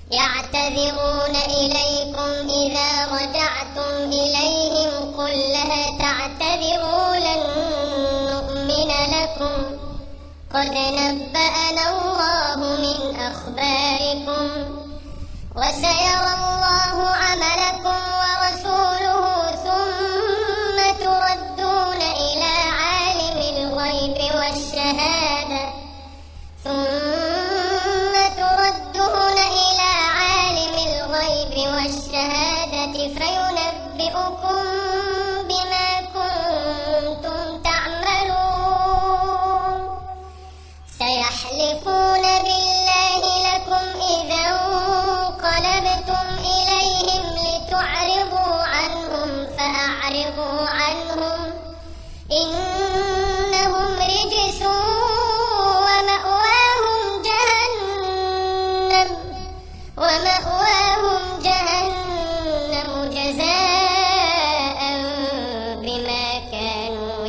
يعتذرون إليكم إذا رجعتم إليهم قل لا تعتذروا لن نؤمن لكم قد نبأنا الله من أخباركم وسيرى الله عملكم ورسوله ثم تردون إلى عالم الغيب والشهادة فينبئكم بما كنتم تعملون سيحلفون بالله لكم إذا انقلبتم إليهم لتعرضوا عنهم فأعرضوا عنهم إنهم رجس ومأواهم جهنم جزاء بما كانوا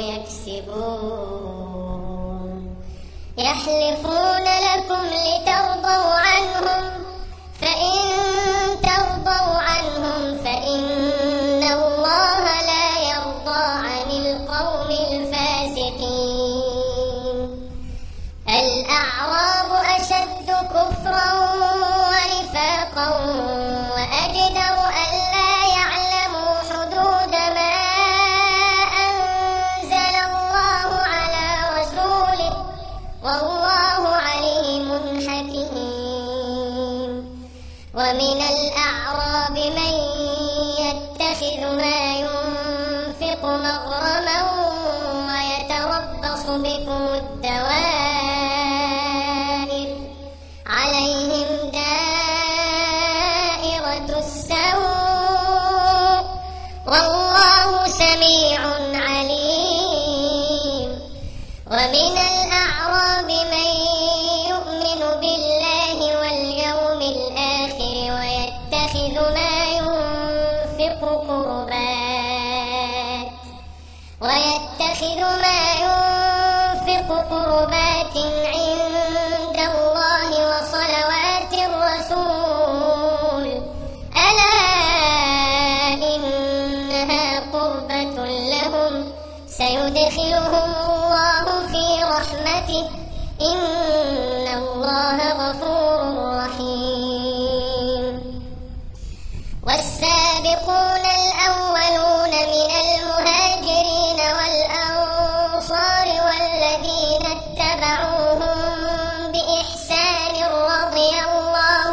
يكسبون يحلفون لكم لترضوا عنهم فإن ترضوا عنهم فإن الله لا يرضى عن القوم الفاسقين الأعراب أشد كفرا وأجدر ألا يعلموا حدود ما أنزل الله على رسوله والله عليم حكيم ومن الأعراب من يتخذ ما ينفق مغرما ويتربص بكم الدوائر عليهم والله سميع عليم ومن الأعراب من يؤمن بالله واليوم الآخر ويتخذ ما ينفق قربات عند الله وصلوات الرسول ألا سيدخلهم الله في رحمته إن الله غفور رحيم والسابقون الأولون من المهاجرين والأنصار والذين اتبعوهم بإحسان رضي الله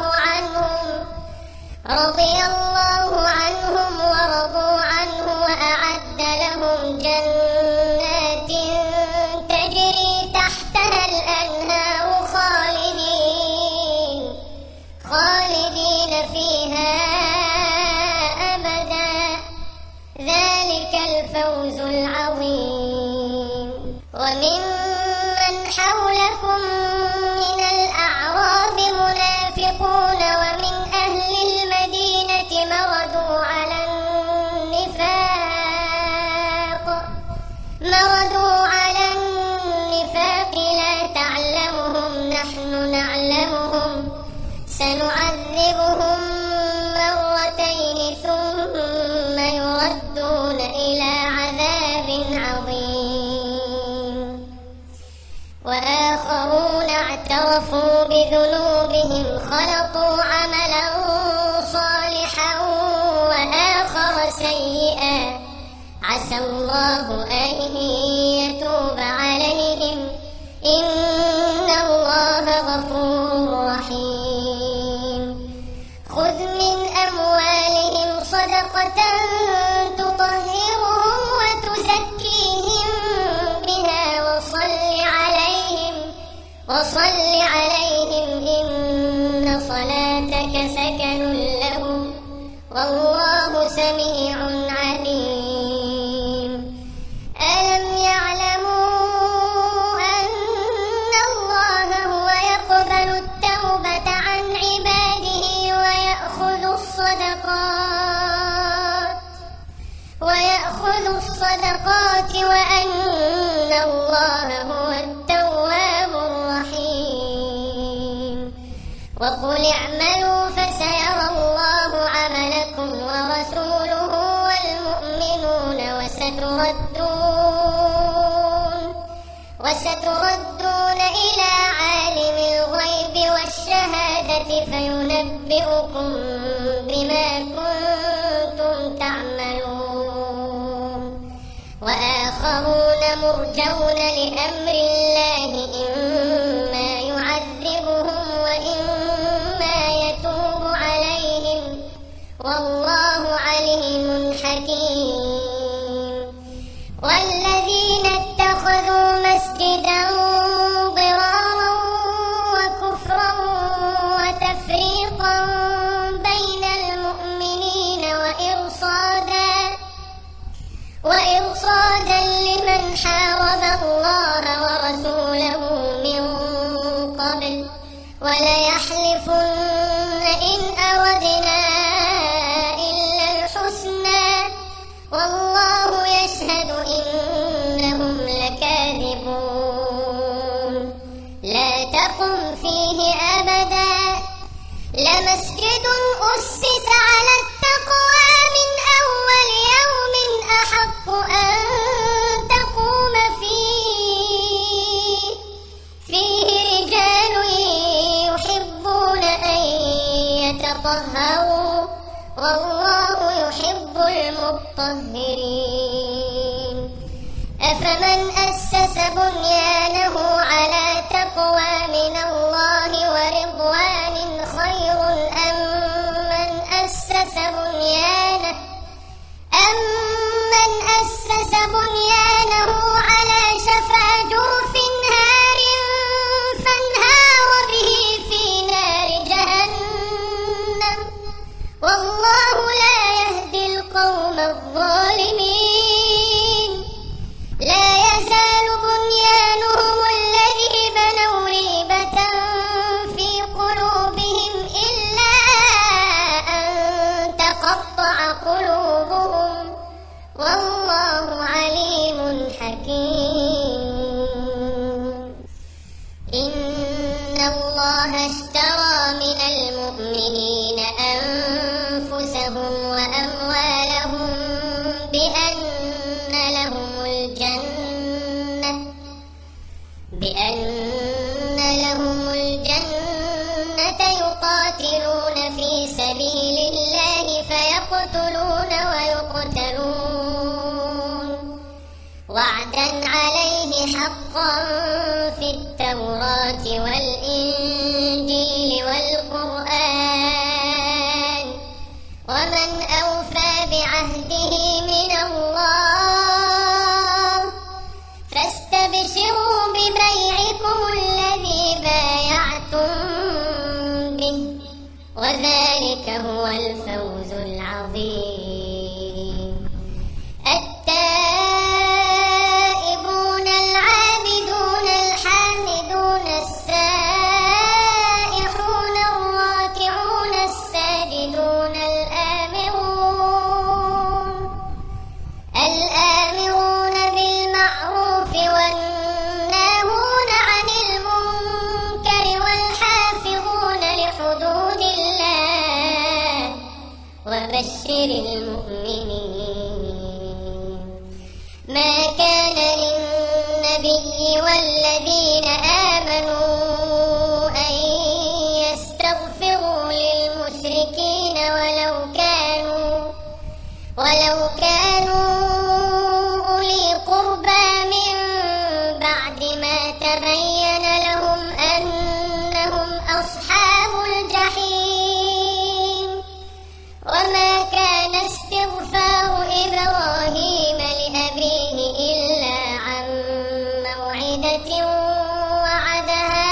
عنهم ورضوا عنه وأعد لهم جنات تجري تحتها الأنهار خالدين فيها أبدا ذلك الفوز العظيم وممن حولكم من الأعراب منافقون ومن أهل المدينة مردوا على النفاق لا تعلمهم نحن نعلمهم سنعذبهم مرتين ثم يردون إلى عذاب عظيم وآخرون اعترفوا بذنوبهم خلطوا عملا صالحا وآخر سيئا عسى الله أن يتوب عليهم إن الله غفور رحيم خذ من أموالهم صدقة تطهرهم وتزكيهم بها وصل عليهم إن صلاتك سكن لهم والله سميع عليم ألم يعلموا أن الله هو يقبل التوبة عن عباده ويأخذ الصدقات وأن الله هو التواب الرحيم وقل اعملوا فسيرى الله عملكم ورسوله والمؤمنون وستردون إلى عالم الغيب والشهادة فينبئكم بما كنتم تعملون وآخرون مرجون لأمر الله إما يعذبهم وإما يتوب عليهم والله عليم حكيم. والذين اتخذوا مسجدا ضرارا وكفرا وتفريقا بين المؤمنين وإرصادا لمن حارب الله ورسوله من قبل وليحلفن إن أردنا إلا الحسنى والله يشهد إنهم لكاذبون. لا تقم فيه أبدا لمسجد أسس على التقوى من أول يوم أحق أن تقوم فيه رجال يحبون أن يتطهروا والله يحب المطهرين. أفمن أسس بنيانه على تقوى من الله ورضوان خير أم من أسس بنيانه على شفا جرف هار فانهار به في نار جهنم والله لا يهدي القوم الظالمين. لا يزال بنيانهم الذي بنوا ريبة في قلوبهم إلا أن تقطع قلوبهم والله عليم حكيم. إن الله اشترى من المؤمنين أنفسهم وأموالهم بأن لهم الجنة يقاتلون في سبيل الله فيقتلون ويقتلون وعدا عليه حقا في التوراة والإنجيل والقرآن ومن أوفى بعهده من الله فاستبشروا ببيعكم الذي بايعتم به وذلك هو الفوز العظيم. التائبون العابدون الحامدون السائحون الراكعون الساجدون الآمرون بالمعروف والناهون عن المنكر والحافظون لحدود الله وبشر المؤمنين. ما كان للنبي والذين آمنوا أن يستغفروا للمشركين ولو كانوا أولي قربى من بعد ما تبين لهم أنهم أصحاب الجحيم. وما كان استغفار إبراهيم لأبيه إلا عن موعدة وعدها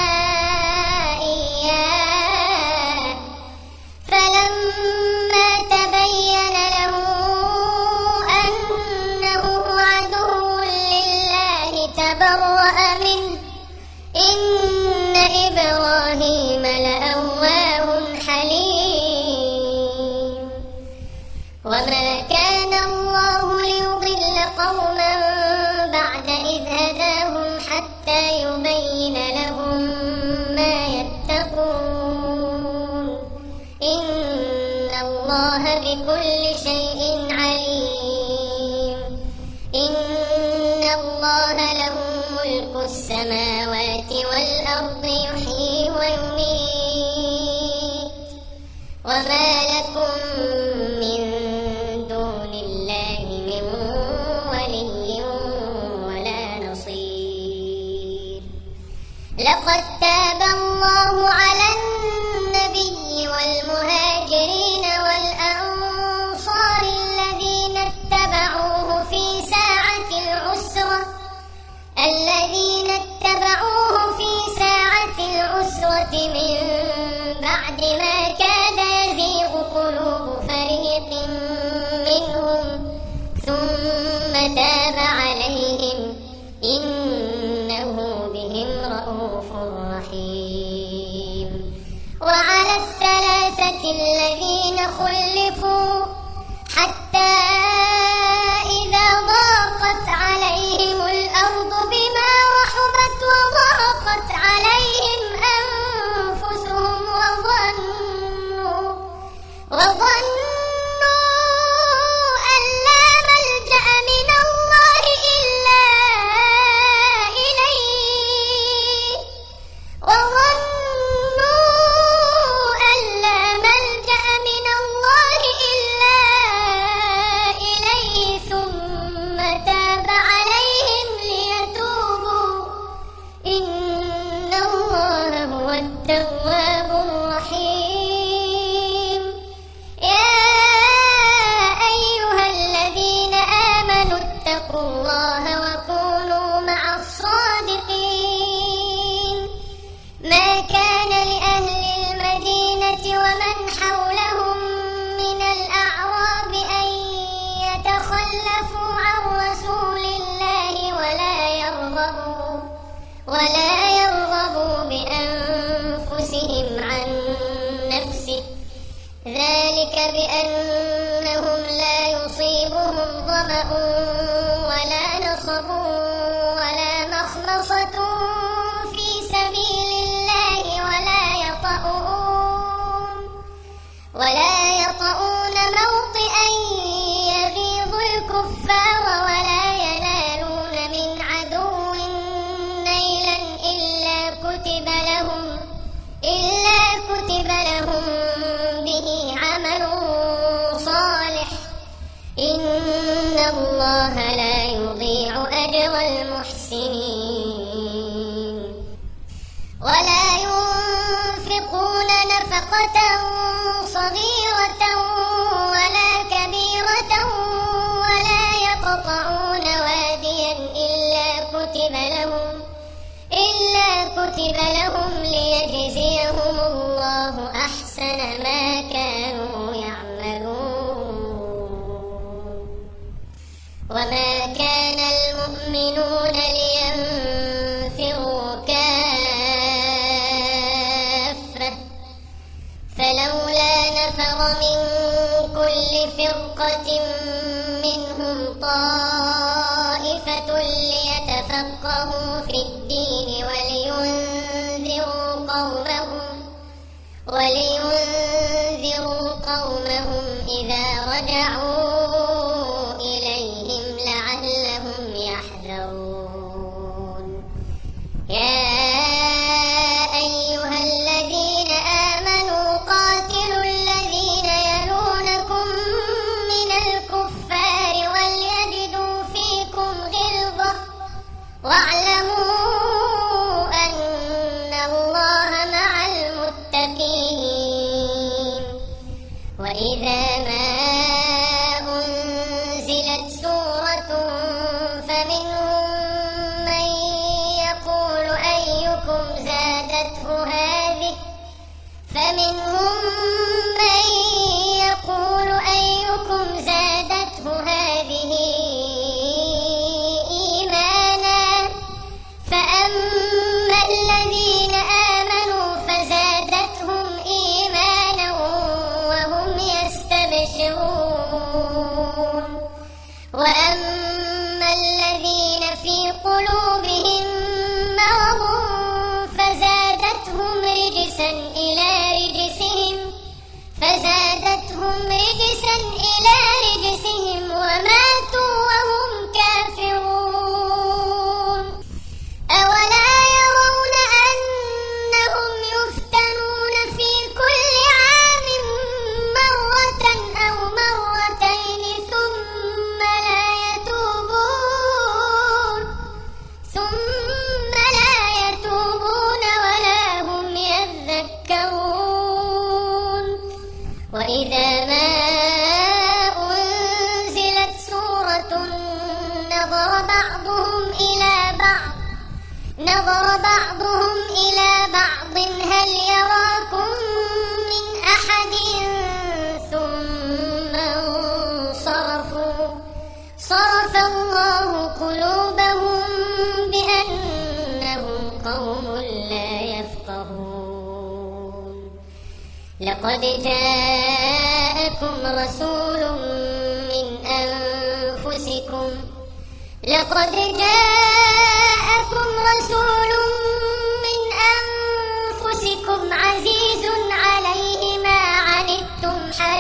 إياه فلما تبين له الله بكل شيء عليم إن الله له ملك السماوات والأرض يحيي ويميت وما لكم من دون الله من ولي ولا نصير لقد تاب الله على النبي والمهاجرين والأنصار الذين اتبعوه في ساعة العسرة من بعد ما كاد يزيغ قلوب فريق منهم ثم تاب عليهم إنه بهم رءوف رحيم وعلى الثلاثة الذين خلفوا حتى إذا ضاقت عليهم الأرض بما رحبت وضاقت عليهم أنفسهم وظنوا أن لا ملجأ من الله إلا إليه ثم تاب عليهم ليتوبوا إن الله هو التواب الرحيم يا أيها الذين آمنوا اتقوا الله وكونوا مع الصادقين ما كان لأهل المدينة ومن حولهم من الأعراب أن يتخلفوا عن رسول الله ولا يرغبوا بأنفسهم عن نفسه ذلك بأنهم لا يصيبهم ظمأ ولا نصب ولا مخمصة في سبيل الله ولا يطؤون موطئا يغيظ الكفار ولا ينالون من عدو نيلا إلا كتب لهم به عمل صالح إن الله لا يضيع أجر المحسنين ولا ينفقون نفقة صغيرة ولا كبيرة ولا يقطعون واديا إلا كتب لهم ليجزيهم الله أحسن ما كانوا يعملون وما كان المؤمنون لينفروا كافة فلولا نفر من كل فرقة منهم طائفة ليتفقهوا في الدين ولينذروا قومهم إذا رجعوا إليهم لعلهم يحذرون يا أيها الذين آمنوا قاتلوا الذين يلونكم من الكفار وليجدوا فيكم غلظة واعلموا أن الله مع المتقين وإذا ما أنزلت سورة فمنهم من يقول أيكم زادته هذه إيمانا فأما الذين آمنوا فزادتهم إيمانا وهم يستبشرون وأما الذين في قلوبهم مرض فزادتهم رجسا إلى رجسهم وإذا ما أنزلت سورة نظر بعضهم إلى بعض هل يراكم من أحد ثم انصرفوا صرف الله قلوبهم بأنهم قوم لا يفقهون لقد جاءكم رسول من أنفسكم عزيز عليه ما عنتم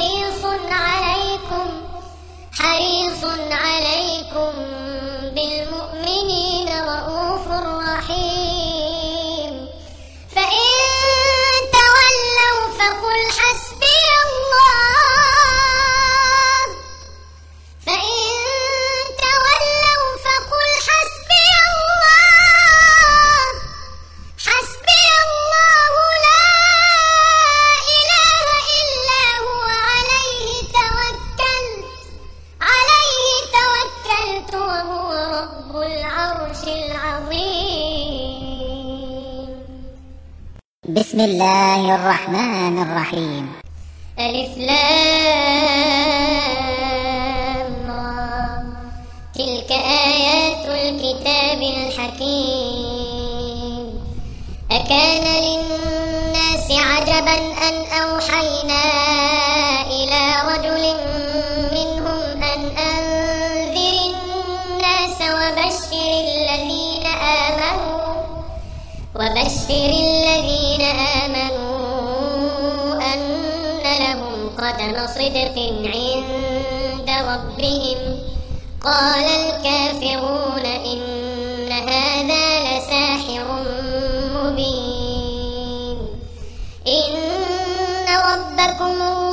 حريص عليكم بالمؤمنين رؤوف رحيم فإن تولوا فقل حسبي الله لا إله إلا هو عليه توكلت وهو رب العرش العظيم. بسم الله الرحمن الرحيم. ألف لام را تلك آيات الكتاب الحكيم أكان للناس عجبا أن أوحينا إلى رجل منهم أن أنذر الناس وبشر الذين آمنوا أن لهم قدم صدق عند ربهم قال الكافرون إن هذا لساحر مبين إن ربكم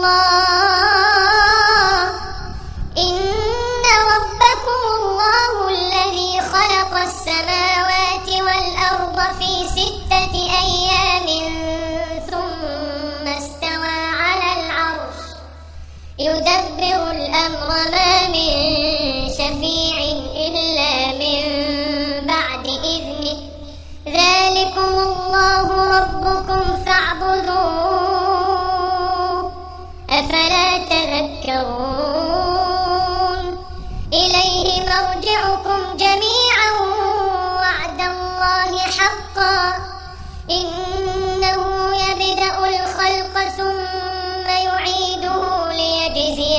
الله الذي خلق السماوات والأرض في 6 أيام ثم استوى على العرش يدبر الأمر ما من شفيع إلا من بعد إذنه ذلكم الله ربكم فاعبدوه أفلا تذكرون إليه مرجعكم جميعا وعد الله حقا إنه يبدأ الخلق ثم يعيده ليجزي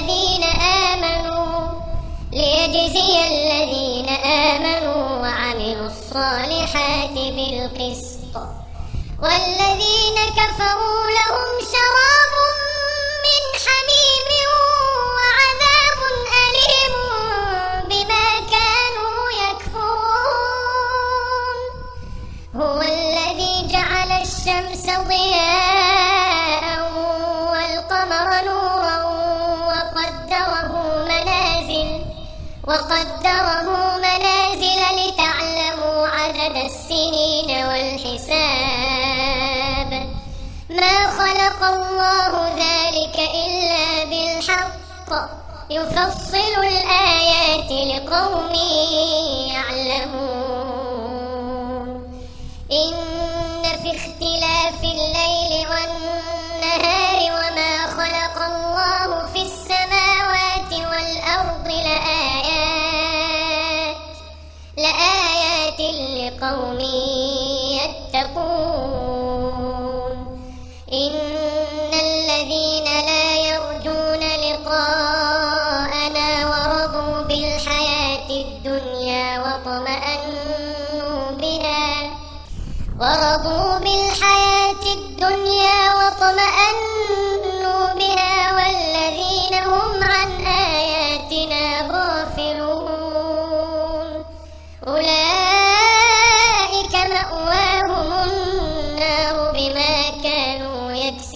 الذين آمنوا وعملوا الصالحات بالقسط والذين كفروا لهم شراب من حميم وعذاب أليم بما كانوا يكفرون هو الذي جعل الشمس ضياء والقمر نورا وقدره منازل لتعلموا عدد السنين والحساب ما خلق الله ذلك إلا بالحق يفصل الآيات لقوم يعلمون إن في اختلاف الليل والنهار وما خلق الله في السماوات والأرض لآيات لقوم يتقون إن الذين لا يرجون لقاءنا ورضوا بالحياة الدنيا واطمأنوا بها والذين هم عن آياتنا غافلون أولئك مأواهم النار بما كانوا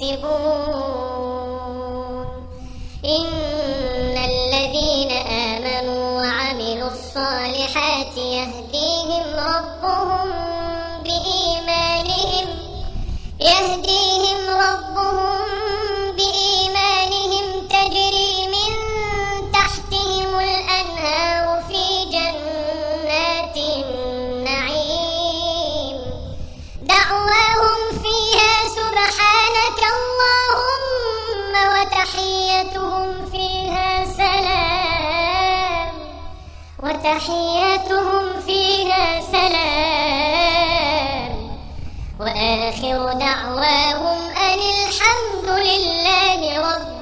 يكسبون إن الذين آمنوا وعملوا الصالحات يهديهم ربهم بإيمانهم وتحيتهم فيها سلام وآخر دعواهم أن الحمد لله رب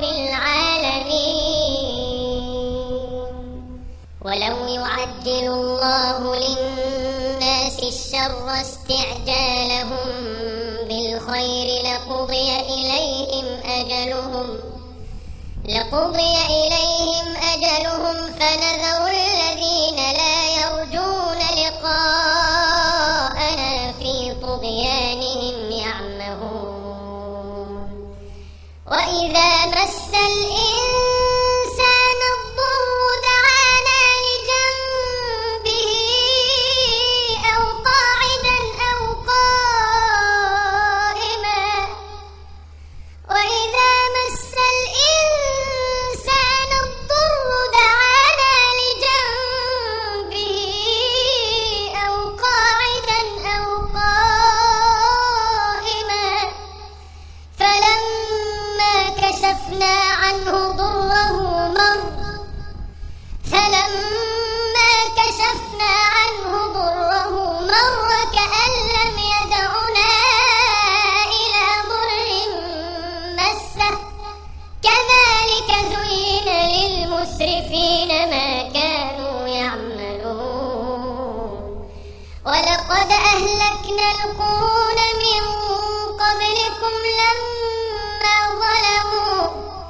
العالمين. ولو يعجل الله للناس الشر استعجالهم بالخير لقضي إليهم أجلهم فنذر الذين لا يرجون لقاءنا في طغيانهم يعمهون. وإذا مس الإنسان الضر دعانا لجنبه أو قاعدا أو قائما وإذا مس الإنسان الضر دعانا لجنبه أو قاعدا أو قائما فلما كشفنا عنه ضره مر كأن لم يدعنا إلى ضر مسه كذلك زين للمسرفين ما كانوا يعملون. ولقد أهلكنا القرون من قبلكم لما ظلموا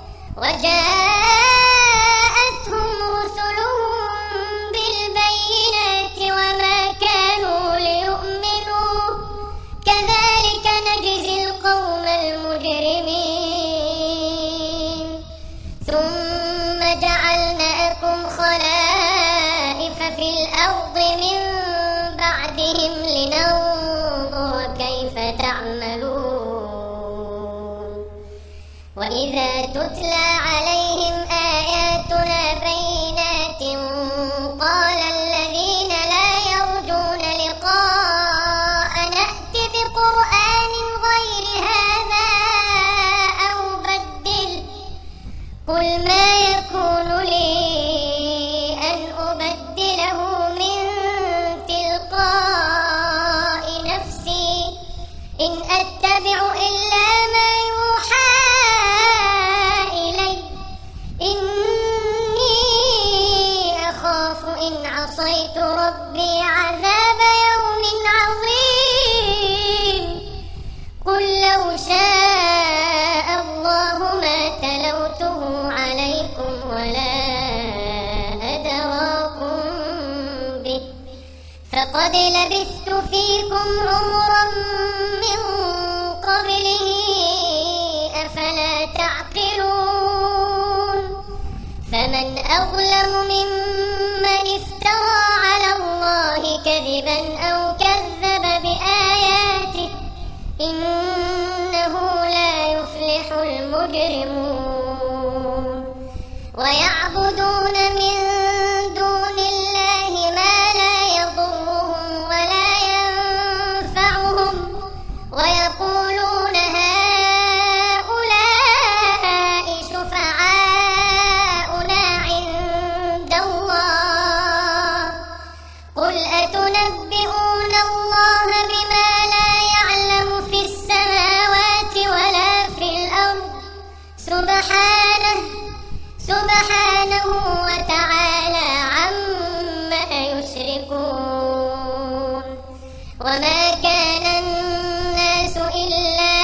وجاءتهم رسلهم بالبينات وما كانوا ليؤمنوا كذلك نجزي القوم المجرمين. ثم جعلناكم خلائف في الأرض من بعدهم لننظر كيف تعملون. وإذا تتلى عليهم آياتنا بينات قال الذين لا يرجون لقاءنا ائت بقرآن غير هذا أو بدل قل ما يكون لي أن أبدله من تلقاء نفسي إن أتبع إلا ما يوحى إلي إني أخاف إن عصيت ربي عذاب يوم عظيم. قل لو شاء الله ما تلوته عليكم ولا أدراكم به فقد لبثت فيكم عمرا من قبله أفلا تعقلون. فمن أظلم ممن افترى على الله كذبا أو كذب بآياته إنه لا يفلح المجرمون. ويعبدون من دون الله ما لا يضرهم ولا ينفعهم ويقولون هؤلاء شفعاؤنا عند الله قل أتنبئون الله بما لا يعلم في السماوات ولا في الأرض سبحانه وتعالى عما يشركون. وما كان الناس إلا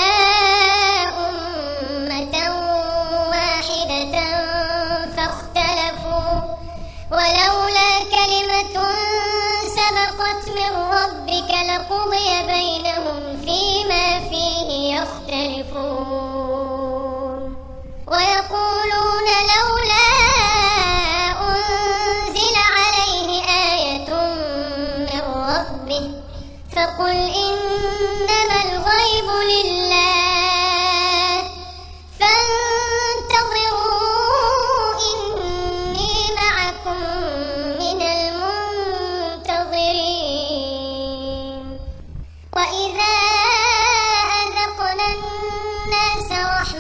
أمة واحدة فاختلفوا ولولا كلمة سبقت من ربك لقضي بينهم فيما فيه يختلفون. ويقولون لولا أنزل عليه آية من ربه فقل إنما الغيب لله فانتظروا إني معكم من المنتظرين. وإذا أذقنا الناس رحمة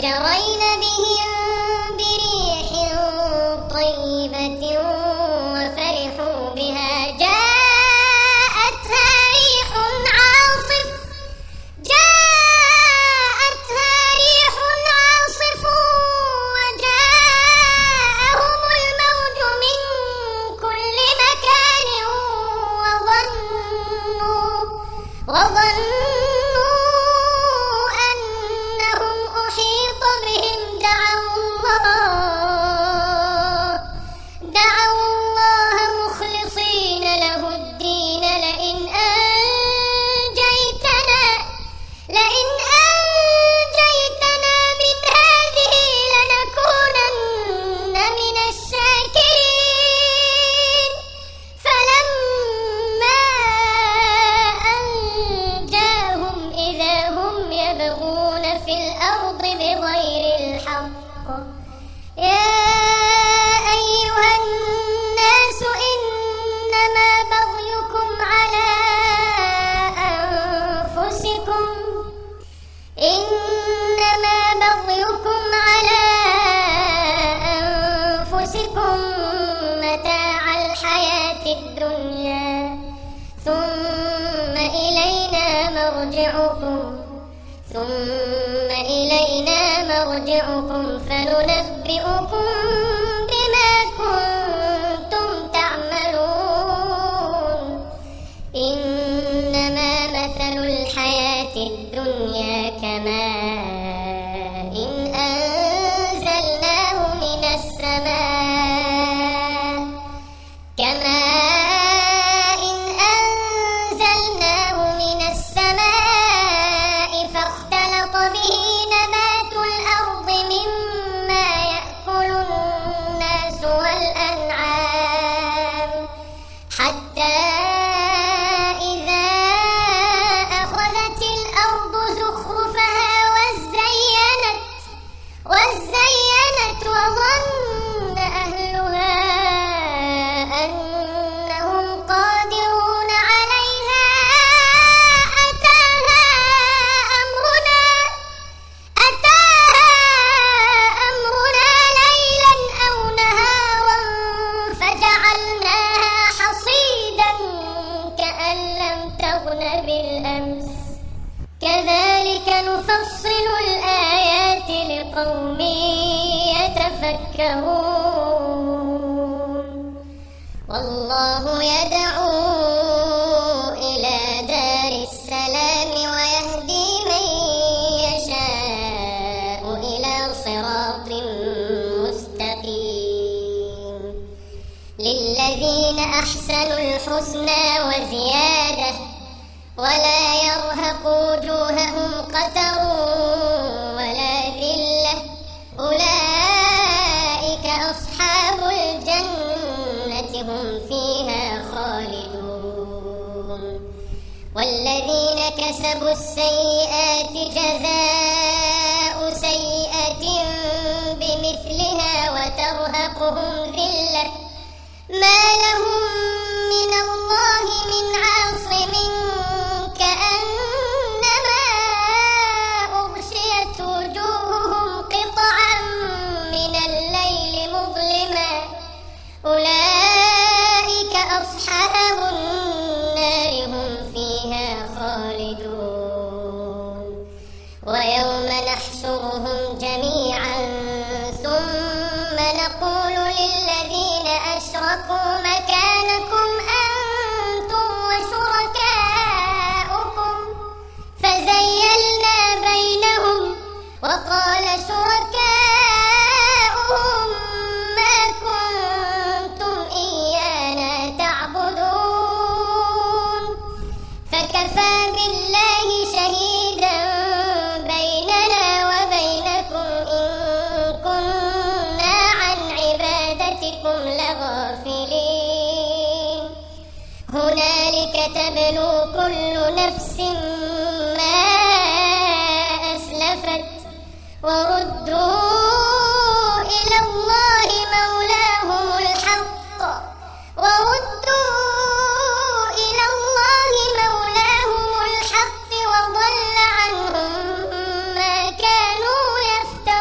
وجرين بهم بريح طيبة وفرحوا بها جاءتها ريح عاصف وجاءهم الموج من كل مكان وظنوا أنهم أحيط بهم دعوا الله مخلصين له الدين لئن أنجيتنا من هذه لنكونن من الشاكرين فلما أنجاهم إذا هم يبغون في الأرض بغير الحق يا أيها الناس إنما بغيكم على أنفسكم متاع الحياة الدنيا ثم إلينا مرجعكم فننبئكم بما كنتم تعملون إنما مثل الحياة الدنيا كماء أنزلناه من السماء فاختلط به نبات الأرض مما يأكل الناس والأنعام حتى إذا أخذت الأرض زخرفها وزينت وظن أهلها أنهم قادرون عليها أتاها أمرنا ليلا أو نهارا فجعلناها حصيدا كأن لم تغن بالأمس كذلك نفصل الآيات لقوم يتفكرون والله يدعو إلى دار السلام ويهدي من يشاء إلى صراط مستقيم للذين أحسنوا الحسنى وزيادة ولا يرهق وجوههم قتر ولا ذلة أولئك أصحاب الجنة هم فيها خالدون والذين كسبوا السيئات جزاء سيئة بمثلها وترهقهم ذلة ما لهم من الله من عاصم كأنما أغشيت وجوههم قطعا من الليل مظلما أولئك أصحاب النار هم فيها خالدون ويوم نحشرهم جميعا ثم نقول للذين أشركوا مكانكم أنتم وشركاؤكم فزيلنا بينهم وقال شركاؤهم ما كنتم إيانا تعبدون فكفى بالله شهيدا بيننا وبينكم إن كنا عن عبادتكم لغافلين هنالك تبلو كل نفس ما أسلفت وردوا إلى الله مولاهم الحق وضل عنهم ما كانوا يفترون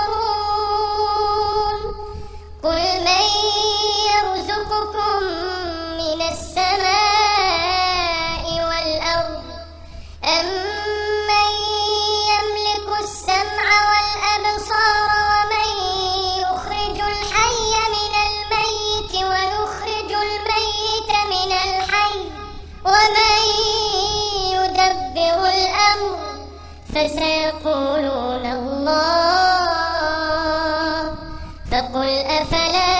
ومن يدبر الأمر فسيقولون الله فقل أفلا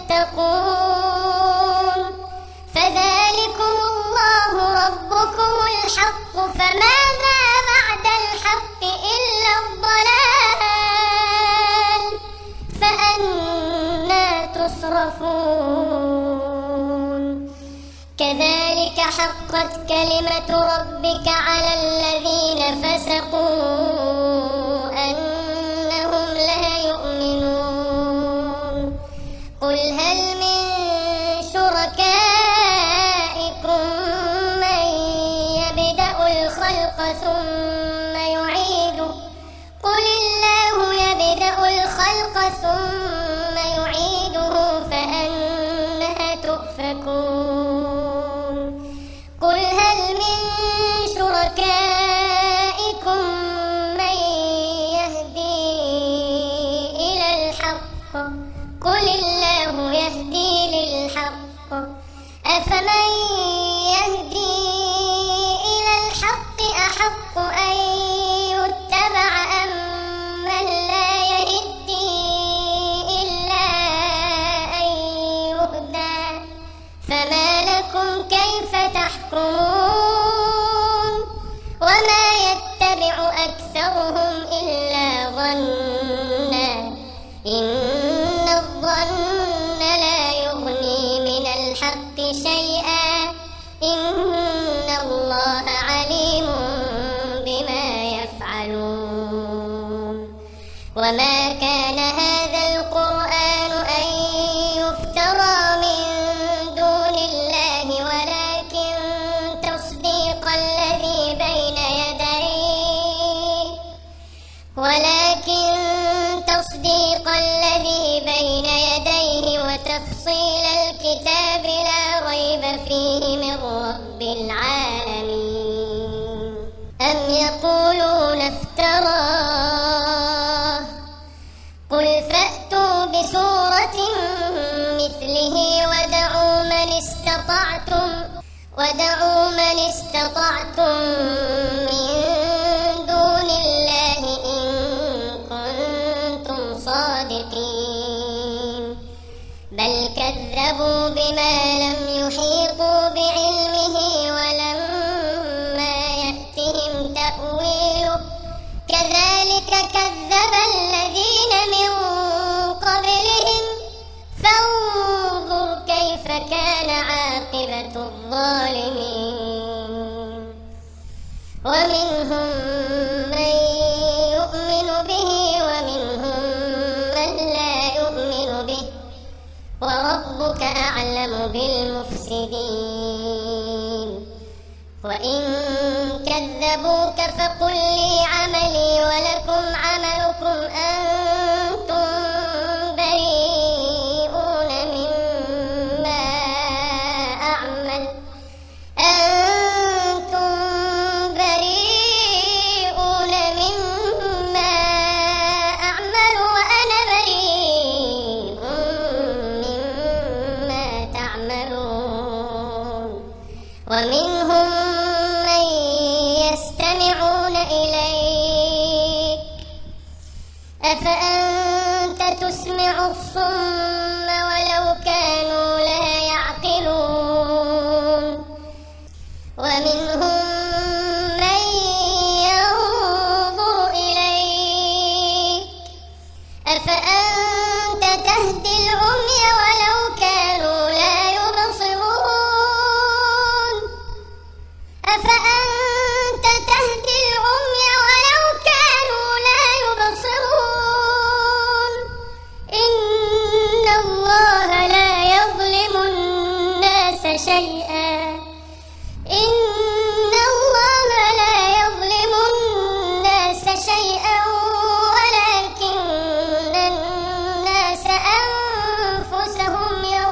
تتقون فذلكم الله ربكم الحق فماذا بعد الحق إلا الضلال فأنى تصرفون كذلك حقت كلمة ربك على الذين فسقوا أنهم لا يؤمنون قل هل من شركائكم من يبدأ الخلق ثم يعيده قل الله يبدأ الخلق ثم يعيده فأنى تؤفكون قل هل من شركائكم من يهدي إلى الحق قل الله يهدي للحق أفمن يهدي إلى الحق أحق أن يتبع أم من لا يهدي إلا أن يهدى فما لكم كيف تحكمون وما يتبع أكثرهم إلا ظنا إن الظن لا يغني من الحق شيئا إن الله عليم بما يفعلون وما كان هذا القرآن أن يفترى من دون الله ولكن تصديق الذي بين يديه وتفصيل الكتاب لا ريب فيه من رب العالمين أم يقولون افتراه قل فأتوا بسورة مثله ودعوا من استطعتم من دون الله إن كنتم صادقين بل كذبوا بما لم يحيطوا بعلمه ولما يأتهم تأويله كذلك كذب الذين من قبلهم فانظر كيف كان عاقبة الظالمين ومنهم من يؤمن به ومنهم من لا يؤمن به وربك أعلم بالمفسدين وإن كذبوك فقل لي عملي ولكم عملكم أنتم بريئون مما أعمل وأنا بريء مما تعملون ومنهم من يستمعون إليك أفأنت تسمع الصم ولو كانوا لا يعقلون ومنهم من ينظر إليك أفأنت تهدي العمي ولو كانوا لا يبصرون أفأنت تهدي العمي ولو كانوا لا يبصرون إن الله لا يظلم الناس شيئا إن الله لا يظلم الناس شيئا ولكن الناس أنفسهم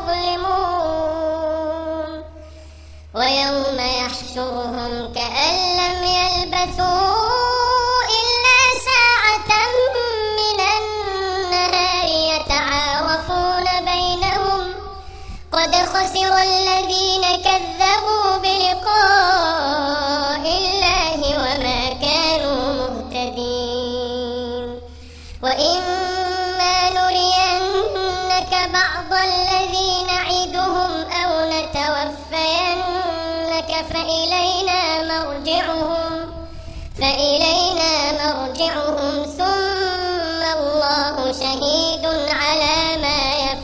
يظلمون ويوم يحشرهم كأن لم يلبثوا إلا ساعة من النهار يتعارفون بينهم قد خسر الذين كذبوا بلقاء الله وما كانوا مهتدين وإما نرينك بعض الذي نعدهم أو نتوفينك فإلينا مرجعهم ثم الله شهيد على ما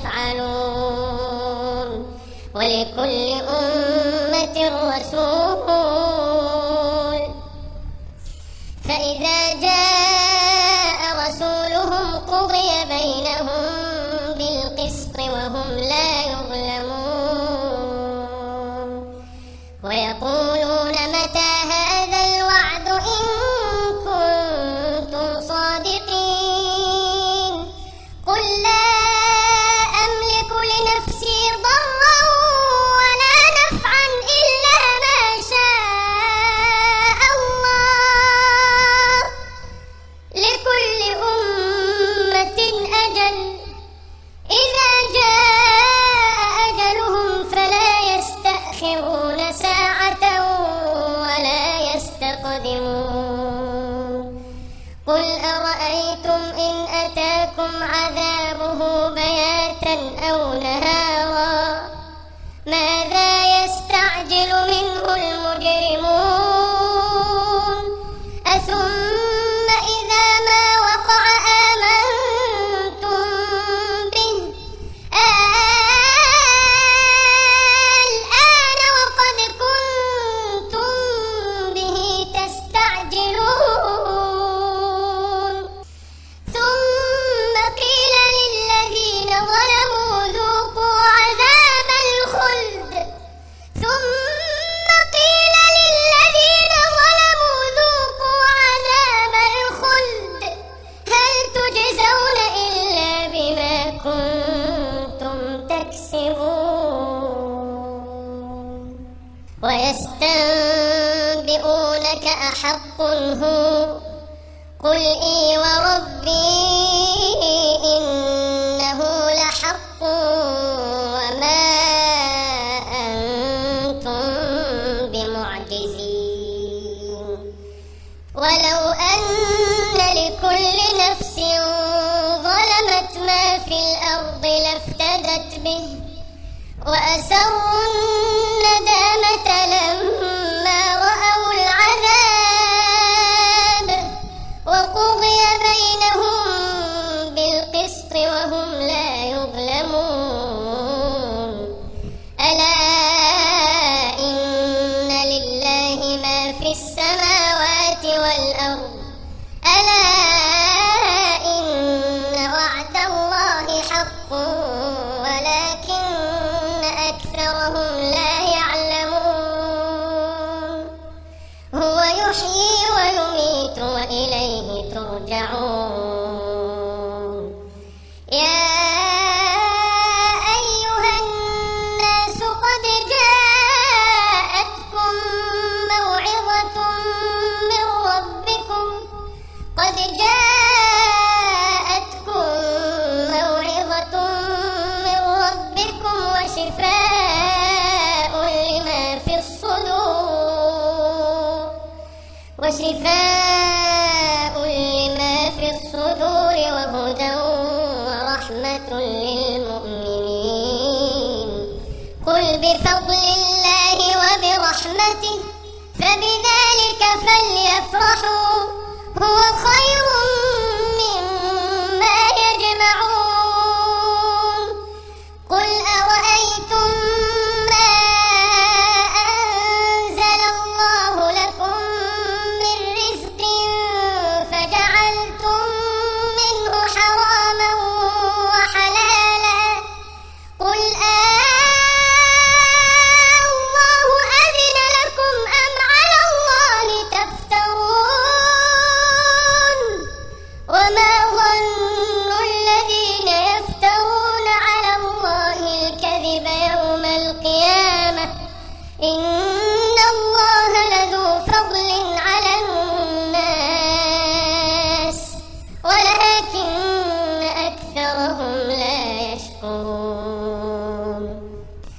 يفعلون ولكل أمة رسول فإذا جاء رسولهم قضي بينهم بالقسط وهم لا يظلمون ويقولون متى هذا الوعد إن كنتم صادقين قل لا أملك لنفسي ضرا ولا نفعا إلا ما شاء الله لكل أمة أجل إذا جاء أجلهم فلا يستأخرون ساعة ولا يستقدمون قل أرأيتم إن أتاكم عذابه بياتا أو نهارا ماذا يستعجل منه المجرمون أثم إذا ما وقع آمنتم به الآن وقد كنتم به تستعجلون ثم قيل للذين ظلموا ذوقوا عذاب الخلد هل تجزون إلا بما كنتم تكسبون ويستنبئونك أحق هو قل إي وربي إنه لحق وما أنتم بمعجزين ولو أن لكل نفس ظلمت ما في الأرض لافتدت به وأسروا الندامة لما رأوا العذاب وقضي بينهم بالقسط وهم لا يظلمون ألا إن لله ما في السماوات والأرض ألا إن وعد الله حق ولكن أكثرهم لا يعلمون هو يحيي ويميت وإليه ترجعون يا أيها الناس قد جاءتكم موعظة من ربكم وشفاء لما في الصدور وهدى ورحمة للمؤمنين قل بفضل الله وبرحمته فبذلك فليفرحوا هو خير مما يجمعون قل أرأيتم ما أنزل الله لكم من رزق فجعلتم منه حراما وحلالا قل الله أذن لكم أم على الله تفترون وما ظن الذين يفترون على الله الكذب يوم القيامة إن الله لذو فضل على الناس ولكن أكثرهم لا يشكرون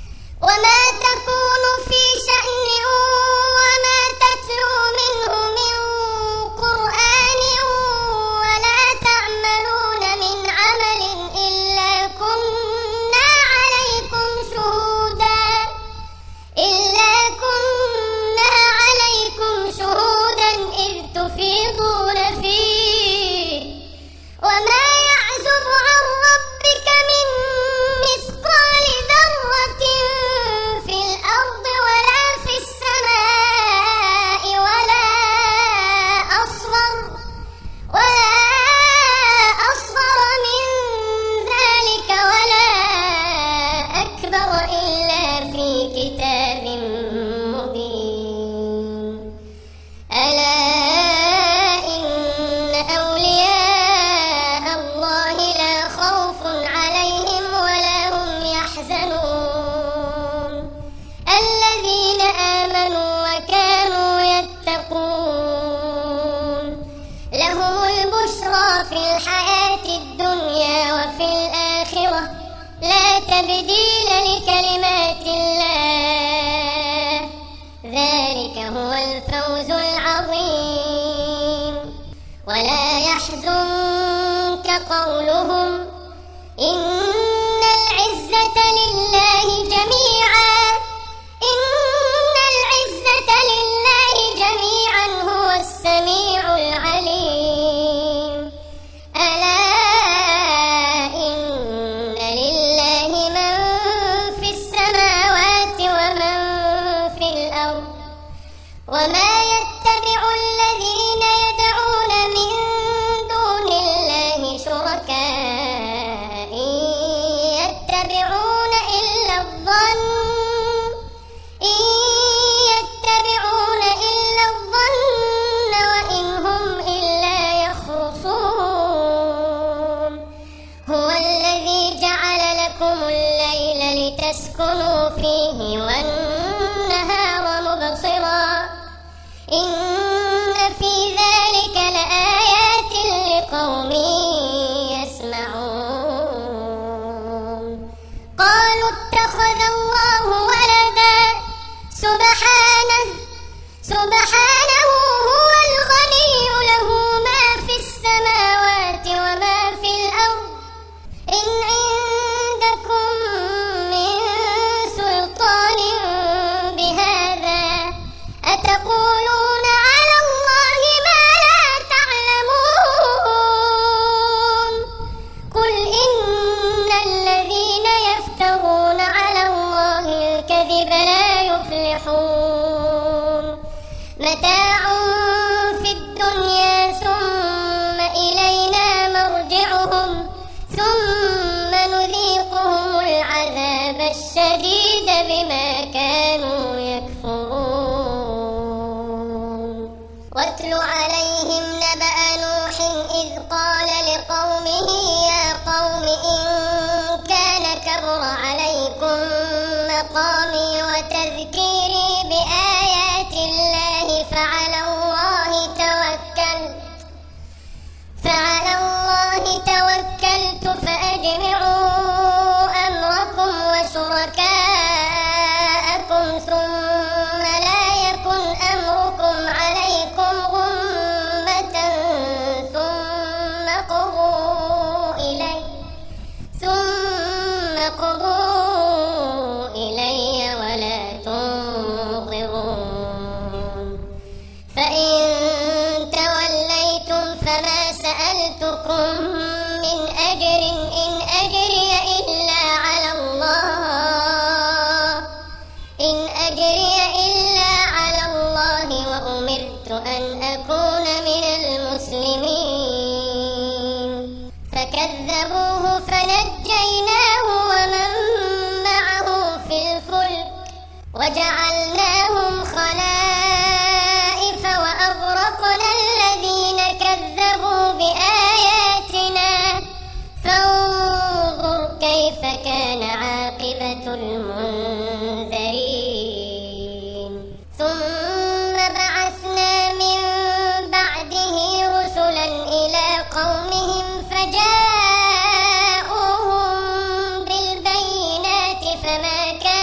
أكبر إلا في كتاب مبين ألا إن أولياء الله لا خوف عليهم ولا هم يحزنون الذين آمنوا وكانوا يتقون لهم البشرى في الحياة الدنيا وفي الآخرة لا تبديل لكلمات الله ذلك هو الفوز العظيم ولا يحزنك قولهم إن العزة لله جميعا إن العزة لله جميعا هو السميع العليم ألا إن لله من في السماوات ومن في الأرض وما يتبع الذين يدعون من دون الله شركاء إن يتبعون إلا الظن وإن هم إلا يخرصون هو الذي جعل لكم الليل لتسكنوا فيه والنهار مبصرا إن في ذلك لآيات لقوم يسمعون قالوا اتخذ الله ولدا سبحانه هو الغني له ما في السماوات وما في الأرض إن عندكم من سلطان بهذا أتقولون على الله ما لا تعلمون قل إن الذين يفترون على الله الكذب لا يفلحون متاع في الدنيا ثم إلينا مرجعهم ثم نذيقهم العذاب الشديد بما كانوا يكفرون واتل عليهم نبأ نوح إذ قال لقومه يا قوم إن كان كبر عليكم مقامي وتذكيري بآيات الله فعلى الله توكلت فأجمعوا أمركم وشركاءكم ثم لا يكن أمركم عليكم غمة ثم قضوا إلي ولا تنظرون فإن توليتم فما سألتكم من أجر إن أجري إلا على الله وأمرت أن أكون من المسلمين فكذبوه فنجيناه ومن معه في الفلك وجعلناهم خلائف وأغرقنا الذين كذبوا بآياتنا فانظر كيف كان عاقبة المنذرين ثم بعثنا من بعده رسلا إلى قومهم فجاءوهم بالبينات فما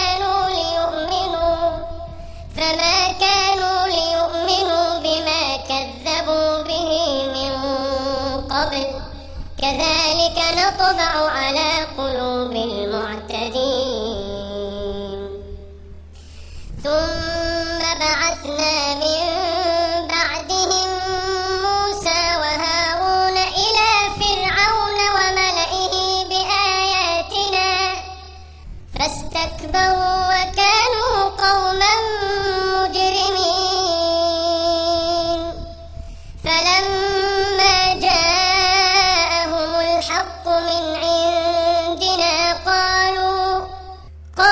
كانوا ليؤمنوا بما كذبوا به من قبل كذلك نطبع على قلوب المعتدين ثم بعثنا من بعدهم موسى وهارون إلى فرعون وملئه بآياتنا فاستكبروا وكانوا قوما مجرمين فلما جاءهم الحق من عندنا قالوا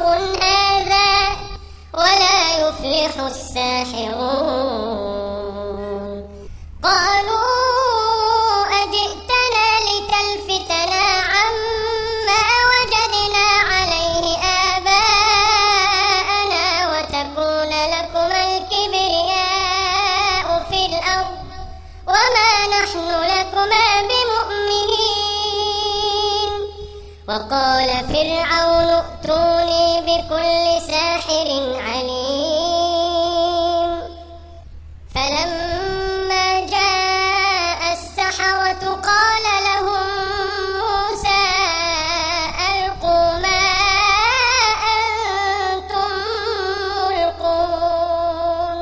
هذا ولا يفلح الساحرون قالوا أجئتنا لتلفتنا عما وجدنا عليه آباءنا وتكون لكما الكبرياء في الأرض وما نحن لكما بمؤمنين وقال فرعون ائتوني بكل ساحر عليم فلما جاء السحرة قال لهم موسى ألقوا ما أنتم ملقون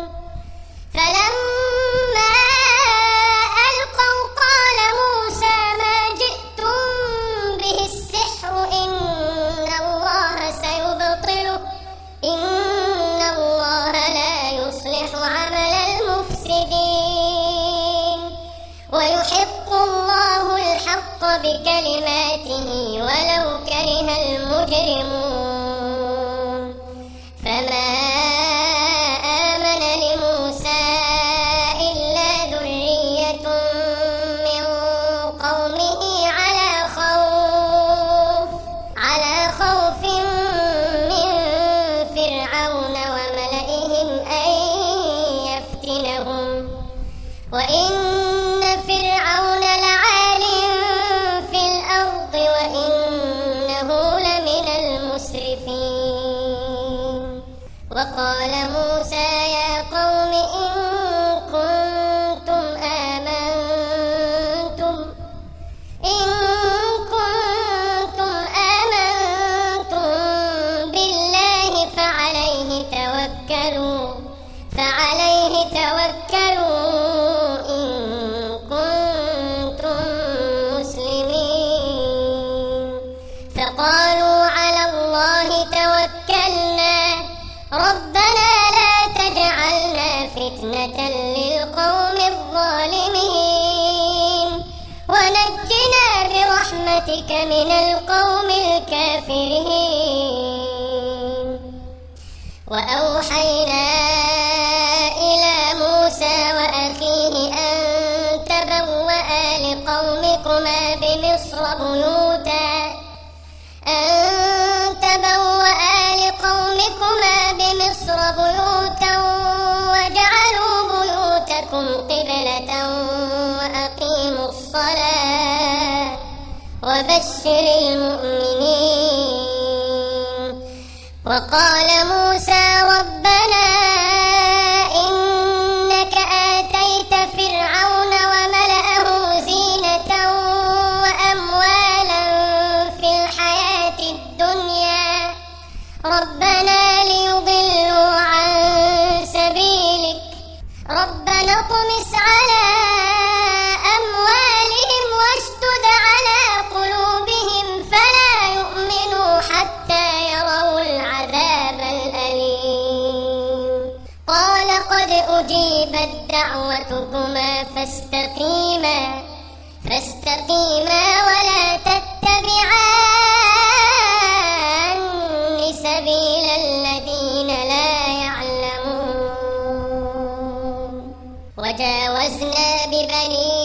فلما ألقوا قال موسى ما جئتم به السحر إن الله سيبطله إن الله لا يصلح عمل المفسدين ويحق الله الحق بكلماته ولو كره المجرمون فما آمن لموسى إلا ذرية من قومه على خوف من فرعون وملئهم أن يفتنهم وإن فرعون لعال في الأرض وإنه لمن المسرفين وقال موسى يا قوم إن كنتم آمنتم بالله فعليه توكلوا إن كنتم مسلمين فقالوا على الله توكلنا ربنا لا تجعلنا فتنة للقوم الظالمين ونجنا برحمتك من القوم الكافرين وأوحينا إلى موسى وأخيه أن تبوأ لقومكما بمصر بيوتا واجعلوا بيوتكم قبلة وأقيموا الصلاة وبشر المؤمنين وقال موسى ربنا إنك آتيت فرعون وملأه زينة وأموالا في الحياة الدنيا ربنا ليضلوا عن سبيلك ربنا اطمس على أموالهم واشدد على قلوبهم فلا يؤمنوا حتى يروا العذاب الأليم قال قد أجيبت دعوتكما فاستقيما ولا تتبعان سبيل الذين لا يعلمون وجاوزنا ببني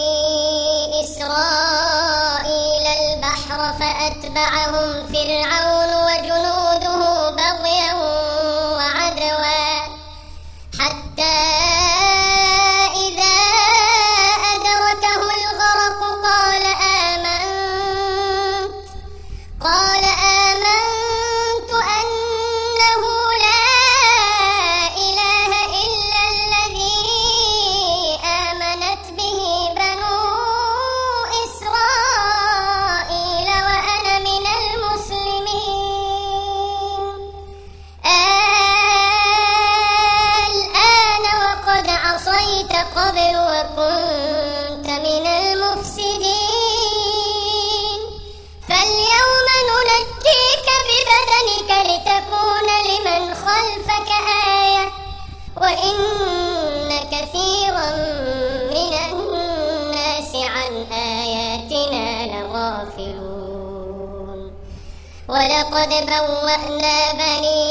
إسرائيل البحر فأتبعهم فرعون وجنوده بغيا وعدوا حتى إذا أدركه الغرق قال آمنت أنه لا إله إلا الذي آمنت به بنو إسرائيل وأنا من المسلمين الآن وقد عصيت قبل وكنت من المفسدين فاليوم ننجيك ببدنك لتكون لمن خلفك آية وإن كثيرا من الناس عن آياتنا لغافلون ولقد بوأنا بني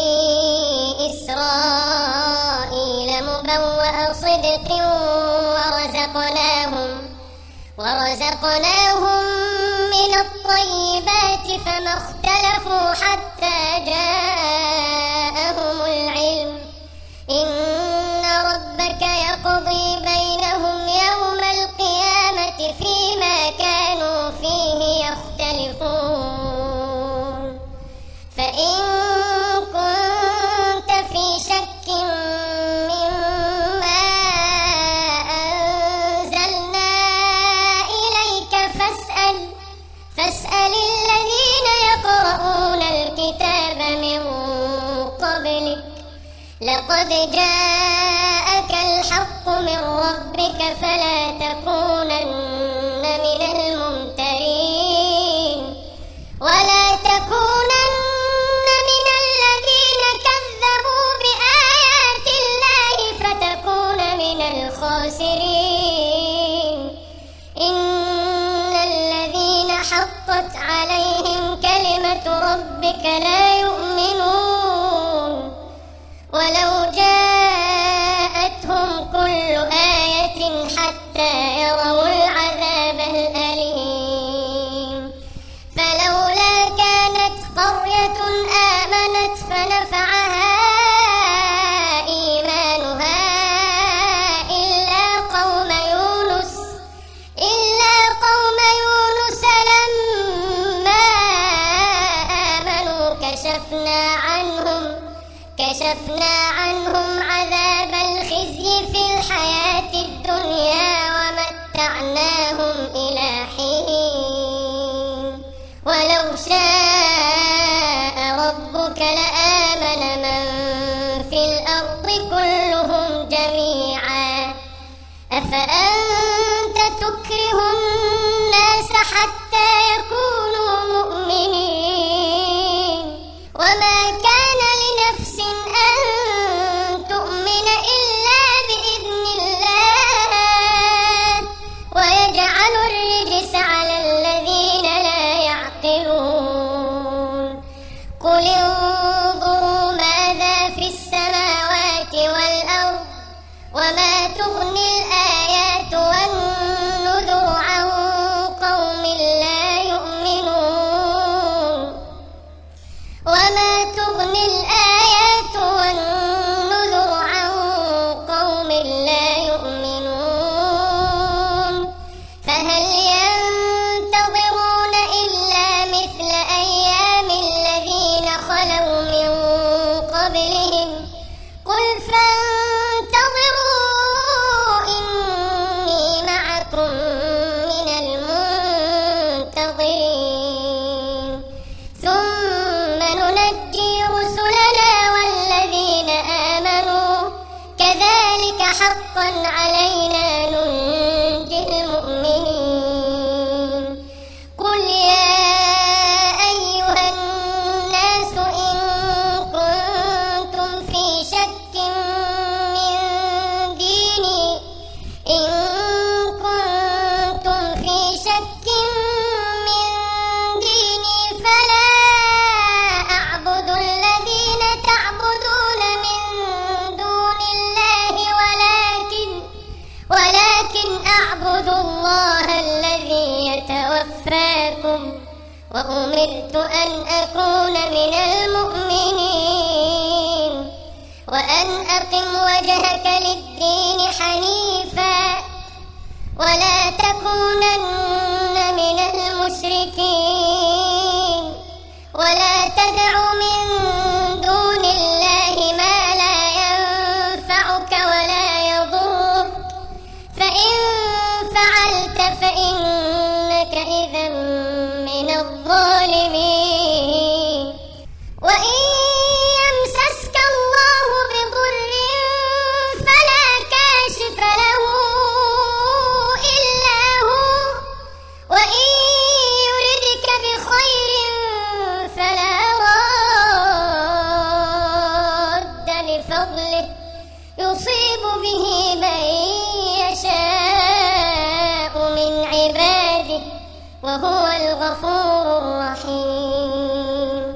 إسرائيل مبوأ صدق ورزقناهم من الطيبات فما اختلفوا حتى جاءهم العلم إن ربك يقضي بينهم يوم القيامة فيما كانوا فيه يختلفون فإن كنت في شك مما أنزلنا إليك فاسأل الذين يقرؤون الكتاب من قبلك لقد جاءك الحق من ربك فلا تكونن من الممترين ولا تكونن من الذين كذبوا بآيات الله فتكون من الخاسرين إن الذين حقت عليهم كلمة ربك لا يؤمنون ولو جاءتهم كل آية حتى يروا العذاب الأليم فلولا كانت قرية آمنت فنفعها إيمانها إلا قوم يونس لما آمنوا كشفنا عنهم عذاب الخزي في الحياة الدنيا ومتعناهم إلى حين ولو شاء ربك لآمن من في الأرض كلهم جميعا أفأنت تكره الناس حتى يكونوا مؤمنين وما كان لنفس أن تؤمن إلا بإذن الله ويجعل الرجس على الذين لا يعقلون قل انظروا ماذا في السماوات والأرض وما تغني الآيات والنذر عن قوم لا يؤمنون وما تغني الآيات والنذر عن قوم لا يؤمنون فهل ينتظرون إلا مثل أيام الذين خلوا من قبلهم قل فانتظروا إني معكم من المنتظرين ثم ننجي رسلنا والذين آمنوا كذلك حقا علينا ننجي المؤمنين قل يا أيها الناس إن كنتم في شك من ديني فلا أعبد الذين تعبدون من دون الله ولكن أعبد الله الذي يتوفاكم وأمرت أن أكون من المؤمنين وأن أقم وجهك للدين حنيفا ولا تكونن من المشركين ولا تدع من دون الله ما لا ينفعك ولا يضرك فإن فعلت فإنك إذا من الظالمين وإن يمسسك الله بضر فلا كاشف له إلا هو وإن يردك بخير فلا راد لفضله يصيب به من يشاء من عباده وهو الغفور الرحيم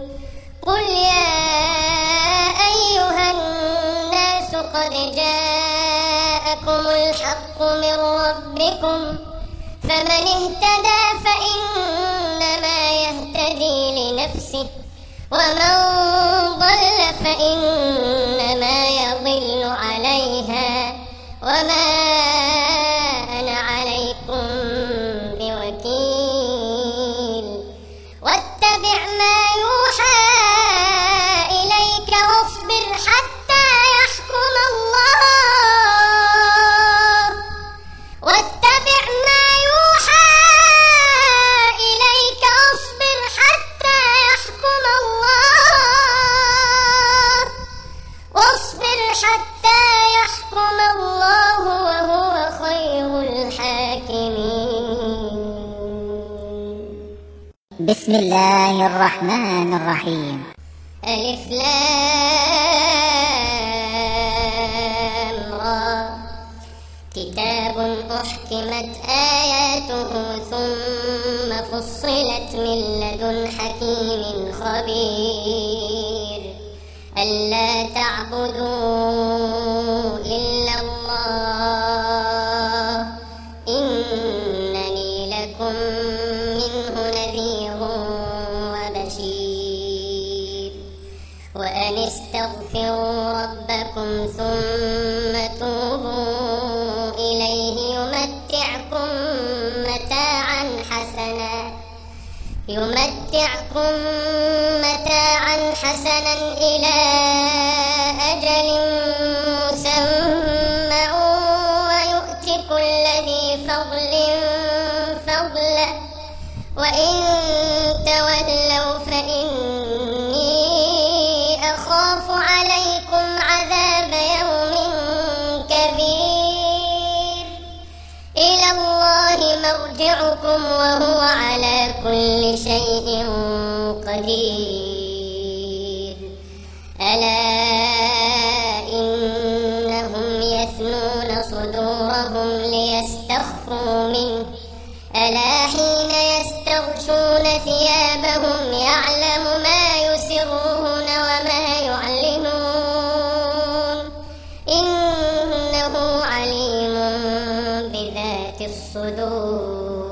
قد جاءكم الحق من ربكم فمن اهتدى فإنما يهتدي لنفسه ومن ضل فإنما يضل عليها وما أنا عليكم بوكيل واتبع ما يوحى إليك واصبر حتى يحكم الله واتبع ما يوحى إليك واصبر حتى يحكم الله واصبر حتى يحكم الله وهو خير الحاكمين. بسم الله الرحمن الرحيم. ألف لام را كتاب أحكمت آياته ثم فصلت من لدن حكيم خبير ألا تعبدوا إلا الله إنني لكم منه نذير وبشير وأن استغفروا ربكم ثم توبوا إليه يمتعكم متاعا حسنا إلى أجل مسمى ويؤت كل ذي فضل فضله وإن تولوا فإني أخاف عليكم عذاب يوم كبير إلى الله مرجعكم وهو على كل شيء قدير ألا إنهم يثنون صدورهم ليستخفوا منه ألا حين يستغشون ثيابهم يعلم ما يسرون وما يعلنون إنه عليم بذات الصدور.